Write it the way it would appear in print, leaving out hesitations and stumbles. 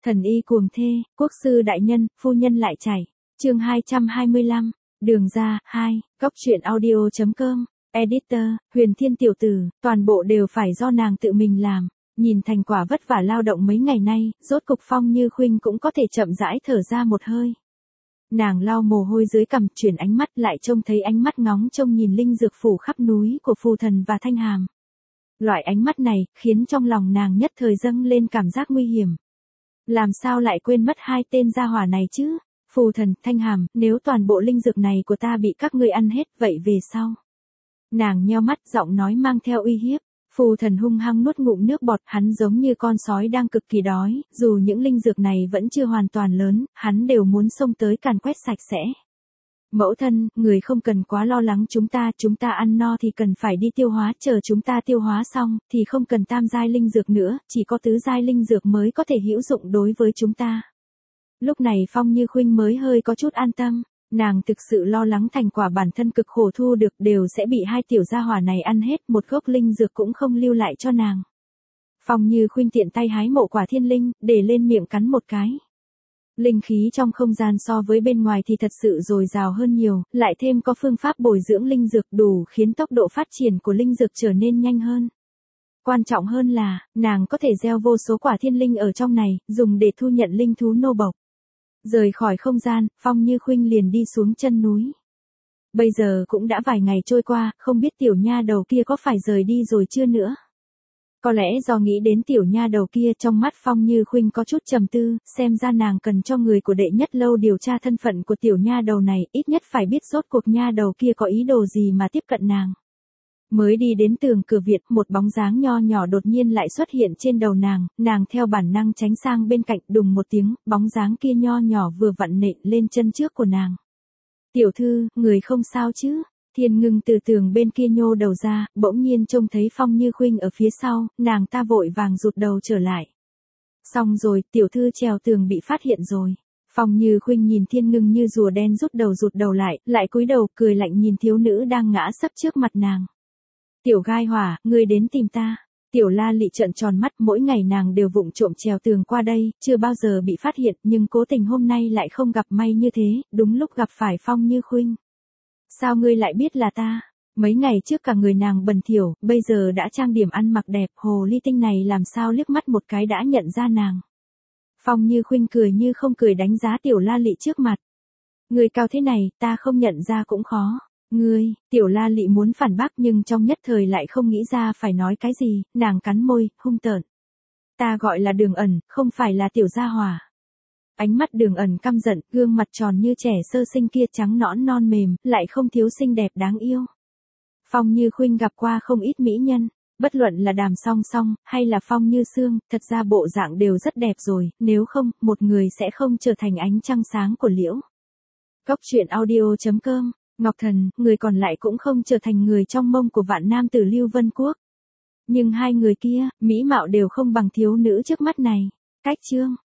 Thần y cuồng thê, quốc sư đại nhân, phu nhân lại chảy. Chương 225, đường ra, 2, góc truyện audio.com, editor, Huyền Thiên tiểu tử, toàn bộ đều phải do nàng tự mình làm. Nhìn thành quả vất vả lao động mấy ngày nay, rốt cục Phong Như Khuynh cũng có thể chậm rãi thở ra một hơi. Nàng lau mồ hôi dưới cằm, chuyển ánh mắt lại trông thấy ánh mắt ngóng trông nhìn linh dược phủ khắp núi của Phù Thần và Thanh Hàm. Loại ánh mắt này, khiến trong lòng nàng nhất thời dâng lên cảm giác nguy hiểm. Làm sao lại quên mất hai tên gia hỏa này chứ? Phù Thần, Thanh Hàm, nếu toàn bộ linh dược này của ta bị các ngươi ăn hết, vậy về sau? Nàng nheo mắt, giọng nói mang theo uy hiếp. Phù Thần hung hăng nuốt ngụm nước bọt, hắn giống như con sói đang cực kỳ đói, dù những linh dược này vẫn chưa hoàn toàn lớn, hắn đều muốn xông tới càn quét sạch sẽ. Mẫu thân, người không cần quá lo lắng chúng ta ăn no thì cần phải đi tiêu hóa, chờ chúng ta tiêu hóa xong, thì không cần tam giai linh dược nữa, chỉ có tứ giai linh dược mới có thể hữu dụng đối với chúng ta. Lúc này Phong Như Khuynh mới hơi có chút an tâm, nàng thực sự lo lắng thành quả bản thân cực khổ thu được đều sẽ bị hai tiểu gia hỏa này ăn hết, một gốc linh dược cũng không lưu lại cho nàng. Phong Như Khuynh tiện tay hái mộ quả thiên linh, để lên miệng cắn một cái. Linh khí trong không gian so với bên ngoài thì thật sự dồi dào hơn nhiều, lại thêm có phương pháp bồi dưỡng linh dược đủ khiến tốc độ phát triển của linh dược trở nên nhanh hơn. Quan trọng hơn là, nàng có thể gieo vô số quả thiên linh ở trong này, dùng để thu nhận linh thú nô bộc. Rời khỏi không gian, Phong Như Khuynh liền đi xuống chân núi. Bây giờ cũng đã vài ngày trôi qua, không biết tiểu nha đầu kia có phải rời đi rồi chưa nữa. Có lẽ do nghĩ đến tiểu nha đầu kia, trong mắt Phong Như Khuynh có chút trầm tư, xem ra nàng cần cho người của đệ nhất lâu điều tra thân phận của tiểu nha đầu này, ít nhất phải biết rốt cuộc nha đầu kia có ý đồ gì mà tiếp cận nàng. Mới đi đến tường cửa viện, một bóng dáng nho nhỏ đột nhiên lại xuất hiện trên đầu nàng theo bản năng tránh sang bên cạnh, đùng một tiếng, bóng dáng kia nho nhỏ vừa vặn nện lên chân trước của nàng. Tiểu thư, người không sao chứ? Thiên Ngưng từ tường bên kia nhô đầu ra, bỗng nhiên trông thấy Phong Như Khuynh ở phía sau, nàng ta vội vàng rụt đầu trở lại. Xong rồi, tiểu thư trèo tường bị phát hiện rồi. Phong Như Khuynh nhìn Thiên Ngưng như rùa đen rụt đầu lại cúi đầu cười lạnh nhìn thiếu nữ đang ngã sấp trước mặt nàng. Tiểu gai hỏa, ngươi đến tìm ta. Tiểu La Lị trợn tròn mắt, mỗi ngày nàng đều vụng trộm trèo tường qua đây, chưa bao giờ bị phát hiện, nhưng cố tình hôm nay lại không gặp may như thế, đúng lúc gặp phải Phong Như Khuynh. Sao ngươi lại biết là ta? Mấy ngày trước cả người nàng bẩn thỉu, bây giờ đã trang điểm ăn mặc đẹp, hồ ly tinh này làm sao liếc mắt một cái đã nhận ra nàng. Phong Như Khuynh cười như không cười đánh giá Tiểu La Lị trước mặt. Người cao thế này, ta không nhận ra cũng khó. Ngươi, Tiểu La Lị muốn phản bác nhưng trong nhất thời lại không nghĩ ra phải nói cái gì, nàng cắn môi, hung tợn. Ta gọi là Đường Ẩn, không phải là Tiểu gia hỏa. Ánh mắt Đường Ẩn căm giận, gương mặt tròn như trẻ sơ sinh kia trắng nõn non mềm, lại không thiếu xinh đẹp đáng yêu. Phong Như Khuynh gặp qua không ít mỹ nhân, bất luận là Đàm Song Song, hay là Phong Như Sương, thật ra bộ dạng đều rất đẹp rồi, nếu không, một người sẽ không trở thành ánh trăng sáng của liễu. Góc truyện audio.com, Ngọc Thần, người còn lại cũng không trở thành người trong mông của vạn nam tử Lưu Vân Quốc. Nhưng hai người kia, mỹ mạo đều không bằng thiếu nữ trước mắt này. Cách chương.